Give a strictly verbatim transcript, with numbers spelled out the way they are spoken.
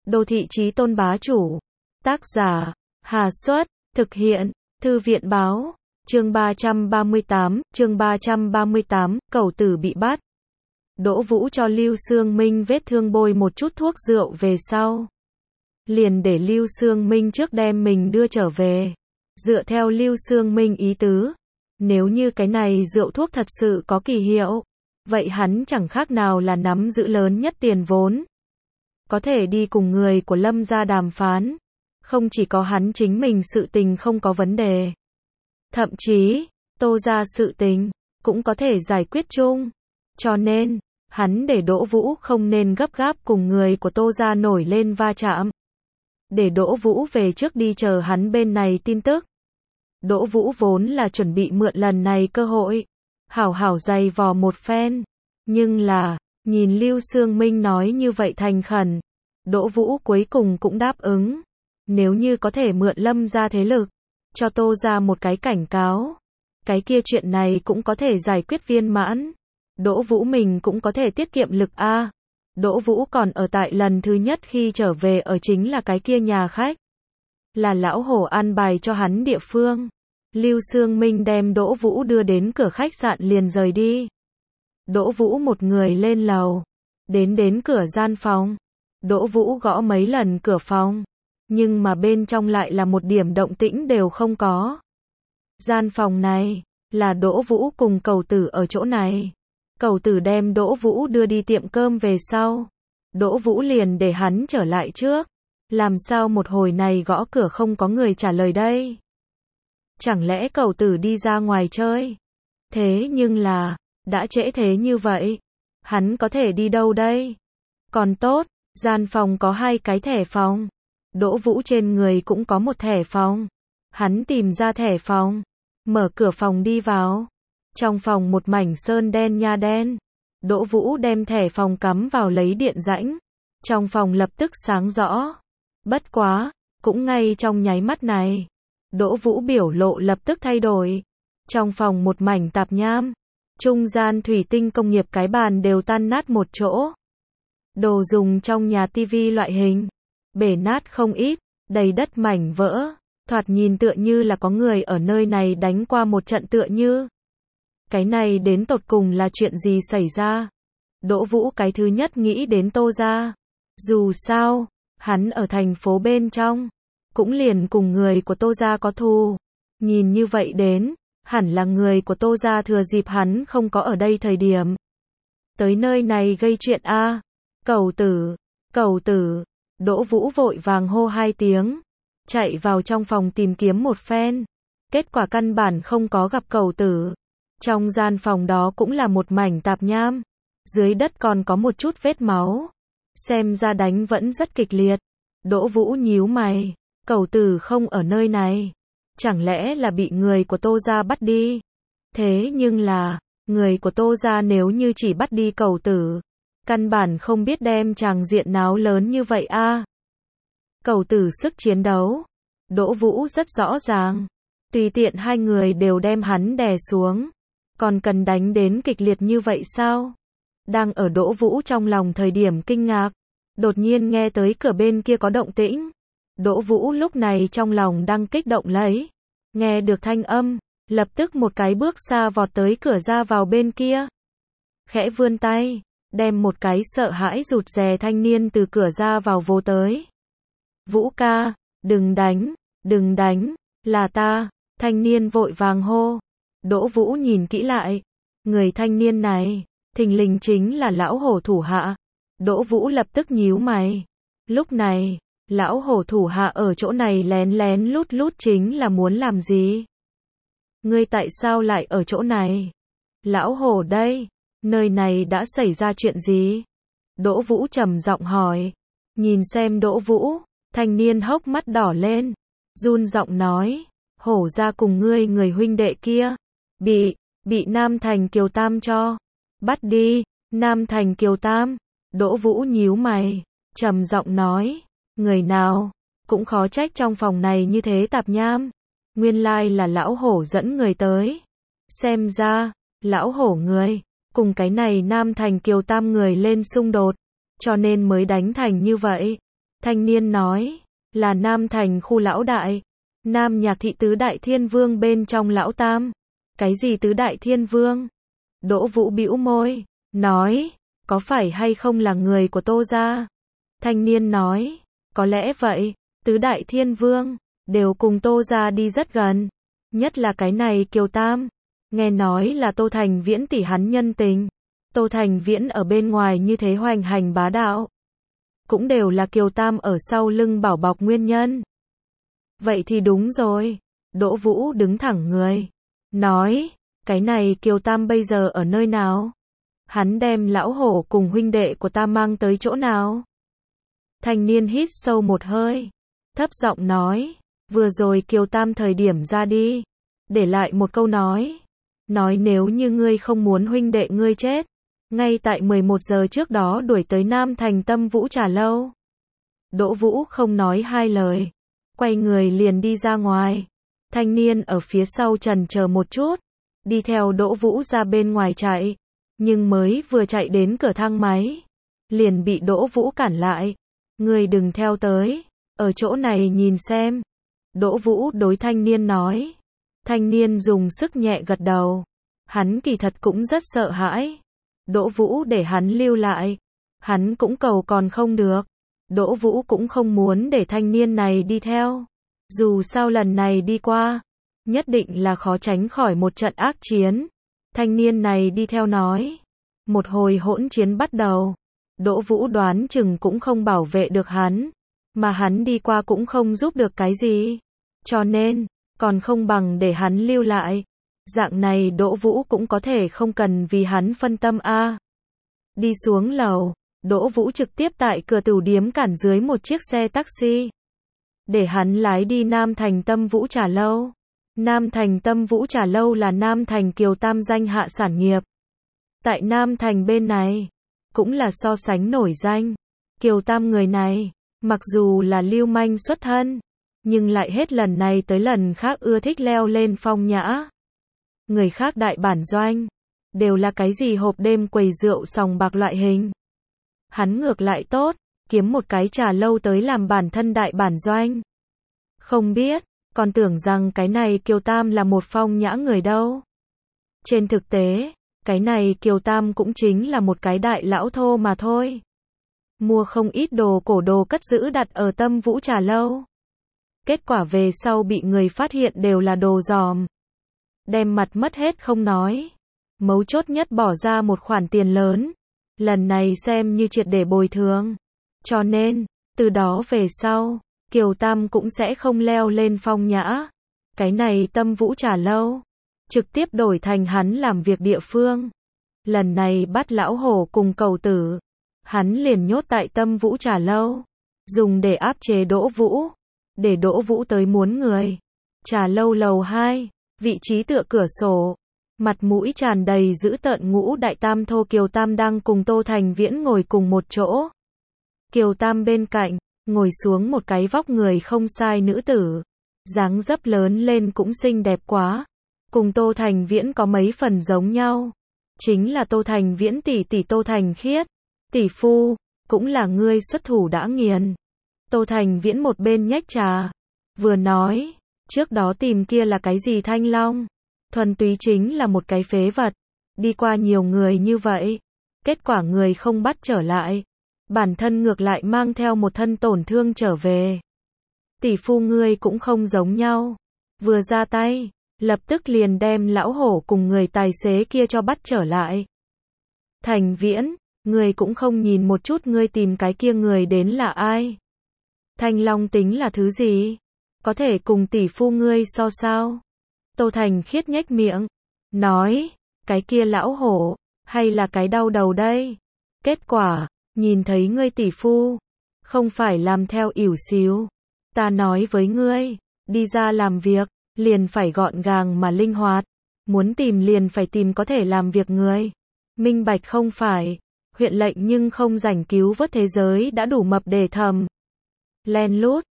Đô thị chí tôn bá chủ. Tác giả, Hà Xuất, thực hiện, Thư viện báo, chương ba trăm ba mươi tám, chương ba trăm ba mươi tám, cẩu tử bị bắt. Đỗ Vũ cho Lưu Xương Minh vết thương bôi một chút thuốc rượu về sau. Liền để Lưu Xương Minh trước đem mình đưa trở về. Dựa theo Lưu Xương Minh ý tứ, nếu như cái này rượu thuốc thật sự có kỳ hiệu, vậy hắn chẳng khác nào là nắm giữ lớn nhất tiền vốn. Có thể đi cùng người của Lâm gia đàm phán. Không chỉ có hắn chính mình sự tình không có vấn đề. Thậm chí, Tô gia sự tình, cũng có thể giải quyết chung. Cho nên, hắn để Đỗ Vũ không nên gấp gáp cùng người của Tô gia nổi lên va chạm. Để Đỗ Vũ về trước đi chờ hắn bên này tin tức. Đỗ Vũ vốn là chuẩn bị mượn lần này cơ hội, hảo hảo dày vò một phen. Nhưng là, nhìn Lưu Xương Minh nói như vậy thành khẩn, Đỗ Vũ cuối cùng cũng đáp ứng. Nếu như có thể mượn Lâm gia thế lực, cho Tô gia một cái cảnh cáo, cái kia chuyện này cũng có thể giải quyết viên mãn. Đỗ Vũ mình cũng có thể tiết kiệm lực a. Đỗ Vũ còn ở tại lần thứ nhất khi trở về ở chính là cái kia nhà khách. Là lão hổ an bài cho hắn địa phương. Lưu Xương Minh đem Đỗ Vũ đưa đến cửa khách sạn liền rời đi. Đỗ Vũ một người lên lầu. Đến đến cửa gian phòng. Đỗ Vũ gõ mấy lần cửa phòng. Nhưng mà bên trong lại là một điểm động tĩnh đều không có. Gian phòng này, là Đỗ Vũ cùng cẩu tử ở chỗ này. Cẩu tử đem Đỗ Vũ đưa đi tiệm cơm về sau. Đỗ Vũ liền để hắn trở lại trước. Làm sao một hồi này gõ cửa không có người trả lời đây? Chẳng lẽ cẩu tử đi ra ngoài chơi? Thế nhưng là, đã trễ thế như vậy. Hắn có thể đi đâu đây? Còn tốt, gian phòng có hai cái thẻ phòng. Đỗ Vũ trên người cũng có một thẻ phòng. Hắn tìm ra thẻ phòng. Mở cửa phòng đi vào. Trong phòng một mảnh sơn đen nha đen. Đỗ Vũ đem thẻ phòng cắm vào lấy điện rãnh. Trong phòng lập tức sáng rõ. Bất quá, cũng ngay trong nháy mắt này. Đỗ Vũ biểu lộ lập tức thay đổi. Trong phòng một mảnh tạp nham. Trung gian thủy tinh công nghiệp cái bàn đều tan nát một chỗ. Đồ dùng trong nhà tivi loại hình. Bể nát không ít, đầy đất mảnh vỡ. Thoạt nhìn tựa như là có người ở nơi này đánh qua một trận tựa như. Cái này đến tột cùng là chuyện gì xảy ra? Đỗ Vũ cái thứ nhất nghĩ đến Tô gia. Dù sao, hắn ở thành phố bên trong, cũng liền cùng người của Tô gia có thù. Nhìn như vậy đến, hẳn là người của Tô gia thừa dịp hắn không có ở đây thời điểm. Tới nơi này gây chuyện a. À. Cẩu tử, cẩu tử. Đỗ Vũ vội vàng hô hai tiếng. Chạy vào trong phòng tìm kiếm một phen. Kết quả căn bản không có gặp cẩu tử. Trong gian phòng đó cũng là một mảnh tạp nham. Dưới đất còn có một chút vết máu. Xem ra đánh vẫn rất kịch liệt. Đỗ Vũ nhíu mày. Cẩu tử không ở nơi này. Chẳng lẽ là bị người của Tô gia bắt đi? Thế nhưng là, người của Tô gia nếu như chỉ bắt đi cẩu tử, căn bản không biết đem tràng diện náo lớn như vậy a. À. Cẩu tử sức chiến đấu. Đỗ Vũ rất rõ ràng. Tùy tiện hai người đều đem hắn đè xuống. Còn cần đánh đến kịch liệt như vậy sao? Đang ở Đỗ Vũ trong lòng thời điểm kinh ngạc. Đột nhiên nghe tới cửa bên kia có động tĩnh. Đỗ Vũ lúc này trong lòng đang kích động lấy. Nghe được thanh âm, lập tức một cái bước xa vọt tới cửa ra vào bên kia. Khẽ vươn tay, đem một cái sợ hãi rụt rè thanh niên từ cửa ra vào vồ tới. Vũ ca, đừng đánh, đừng đánh, là ta, thanh niên vội vàng hô. Đỗ Vũ nhìn kỹ lại, người thanh niên này, thình lình chính là lão hổ thủ hạ. Đỗ Vũ lập tức nhíu mày. Lúc này, lão hổ thủ hạ ở chỗ này lén lén lút lút chính là muốn làm gì? Ngươi tại sao lại ở chỗ này? Lão hổ đây, nơi này đã xảy ra chuyện gì? Đỗ Vũ trầm giọng hỏi. Nhìn xem Đỗ Vũ, thanh niên hốc mắt đỏ lên, run giọng nói, hổ ra cùng ngươi người huynh đệ kia, bị, bị Nam Thành Kiều Tam cho, bắt đi, Nam Thành Kiều Tam. Đỗ Vũ nhíu mày, trầm giọng nói, người nào, cũng khó trách trong phòng này như thế tạp nham. Nguyên lai là lão hổ dẫn người tới. Xem ra, lão hổ người, cùng cái này Nam Thành Kiều Tam người lên xung đột, cho nên mới đánh thành như vậy. Thanh niên nói, là Nam Thành khu lão đại, Nam Nhạc thị tứ đại thiên vương bên trong lão tam. Cái gì tứ đại thiên vương? Đỗ Vũ bĩu môi, nói, có phải hay không là người của Tô gia? Thanh niên nói, có lẽ vậy, tứ đại thiên vương, đều cùng Tô gia đi rất gần. Nhất là cái này Kiều Tam, nghe nói là Tô Thành Viễn tỷ hắn nhân tình. Tô Thành Viễn ở bên ngoài như thế hoành hành bá đạo, cũng đều là Kiều Tam ở sau lưng bảo bọc nguyên nhân. Vậy thì đúng rồi. Đỗ Vũ đứng thẳng người, nói, cái này Kiều Tam bây giờ ở nơi nào? Hắn đem lão hổ cùng huynh đệ của ta mang tới chỗ nào? Thanh niên hít sâu một hơi, thấp giọng nói, vừa rồi Kiều Tam thời điểm ra đi, để lại một câu nói, nói nếu như ngươi không muốn huynh đệ ngươi chết, ngay tại mười một giờ trước đó đuổi tới Nam Thành Tâm Vũ Trà Lâu. Đỗ Vũ không nói hai lời, quay người liền đi ra ngoài. Thanh niên ở phía sau chần chờ một chút, đi theo Đỗ Vũ ra bên ngoài chạy, nhưng mới vừa chạy đến cửa thang máy, liền bị Đỗ Vũ cản lại. Ngươi đừng theo tới, ở chỗ này nhìn xem. Đỗ Vũ đối thanh niên nói. Thanh niên dùng sức nhẹ gật đầu. Hắn kỳ thật cũng rất sợ hãi. Đỗ Vũ để hắn lưu lại, hắn cũng cầu còn không được. Đỗ Vũ cũng không muốn để thanh niên này đi theo. Dù sao lần này đi qua, nhất định là khó tránh khỏi một trận ác chiến. Thanh niên này đi theo nói. Một hồi hỗn chiến bắt đầu. Đỗ Vũ đoán chừng cũng không bảo vệ được hắn, mà hắn đi qua cũng không giúp được cái gì. Cho nên, còn không bằng để hắn lưu lại. Dạng này Đỗ Vũ cũng có thể không cần vì hắn phân tâm a. À. Đi xuống lầu, Đỗ Vũ trực tiếp tại cửa tửu điếm cản dưới một chiếc xe taxi, để hắn lái đi Nam Thành Tâm Vũ Trà Lâu. Nam Thành Tâm Vũ Trà Lâu là Nam Thành Kiều Tam danh hạ sản nghiệp. Tại Nam Thành bên này, cũng là so sánh nổi danh. Kiều Tam người này, mặc dù là lưu manh xuất thân, nhưng lại hết lần này tới lần khác ưa thích leo lên phong nhã. Người khác đại bản doanh, đều là cái gì hộp đêm quầy rượu sòng bạc loại hình. Hắn ngược lại tốt, kiếm một cái trà lâu tới làm bản thân đại bản doanh. Không biết, còn tưởng rằng cái này Kiều Tam là một phong nhã người đâu. Trên thực tế, cái này Kiều Tam cũng chính là một cái đại lão thô mà thôi. Mua không ít đồ cổ đồ cất giữ đặt ở Tâm Vũ Trà Lâu. Kết quả về sau bị người phát hiện đều là đồ giòm. Đem mặt mất hết không nói. Mấu chốt nhất bỏ ra một khoản tiền lớn. Lần này xem như triệt để bồi thường. Cho nên, từ đó về sau, Kiều Tam cũng sẽ không leo lên phong nhã. Cái này Tâm Vũ Trà Lâu, trực tiếp đổi thành hắn làm việc địa phương. Lần này bắt lão hổ cùng cầu tử, hắn liền nhốt tại Tâm Vũ Trà Lâu, dùng để áp chế Đỗ Vũ, để Đỗ Vũ tới muốn người. Trà Lâu lầu hai, vị trí tựa cửa sổ, mặt mũi tràn đầy dữ tợn ngũ đại tam thô Kiều Tam đang cùng Tô Thành Viễn ngồi cùng một chỗ. Kiều Tam bên cạnh, ngồi xuống một cái vóc người không sai nữ tử, dáng dấp lớn lên cũng xinh đẹp quá, cùng Tô Thành Viễn có mấy phần giống nhau, chính là Tô Thành Viễn tỷ tỷ Tô Thành Khiết. Tỷ phu, cũng là ngươi xuất thủ đã nghiền. Tô Thành Viễn một bên nhách trà, vừa nói, trước đó tìm kia là cái gì Thanh Long, thuần túy chính là một cái phế vật, đi qua nhiều người như vậy, kết quả người không bắt trở lại, bản thân ngược lại mang theo một thân tổn thương trở về. Tỷ phu ngươi cũng không giống nhau, vừa ra tay, lập tức liền đem lão hổ cùng người tài xế kia cho bắt trở lại. Thành Viễn, ngươi cũng không nhìn một chút ngươi tìm cái kia người đến là ai. Thanh Long tính là thứ gì? Có thể cùng tỷ phu ngươi so sao? Tô Thành Khiết nhếch miệng, nói, cái kia lão hổ, hay là cái đau đầu đây? Kết quả, nhìn thấy ngươi tỷ phu, không phải làm theo ỉu xìu. Ta nói với ngươi, đi ra làm việc, liền phải gọn gàng mà linh hoạt. Muốn tìm liền phải tìm có thể làm việc người. Minh bạch không phải, huyện lệnh nhưng không rảnh cứu vớt thế giới đã đủ mập để thầm. Len lút,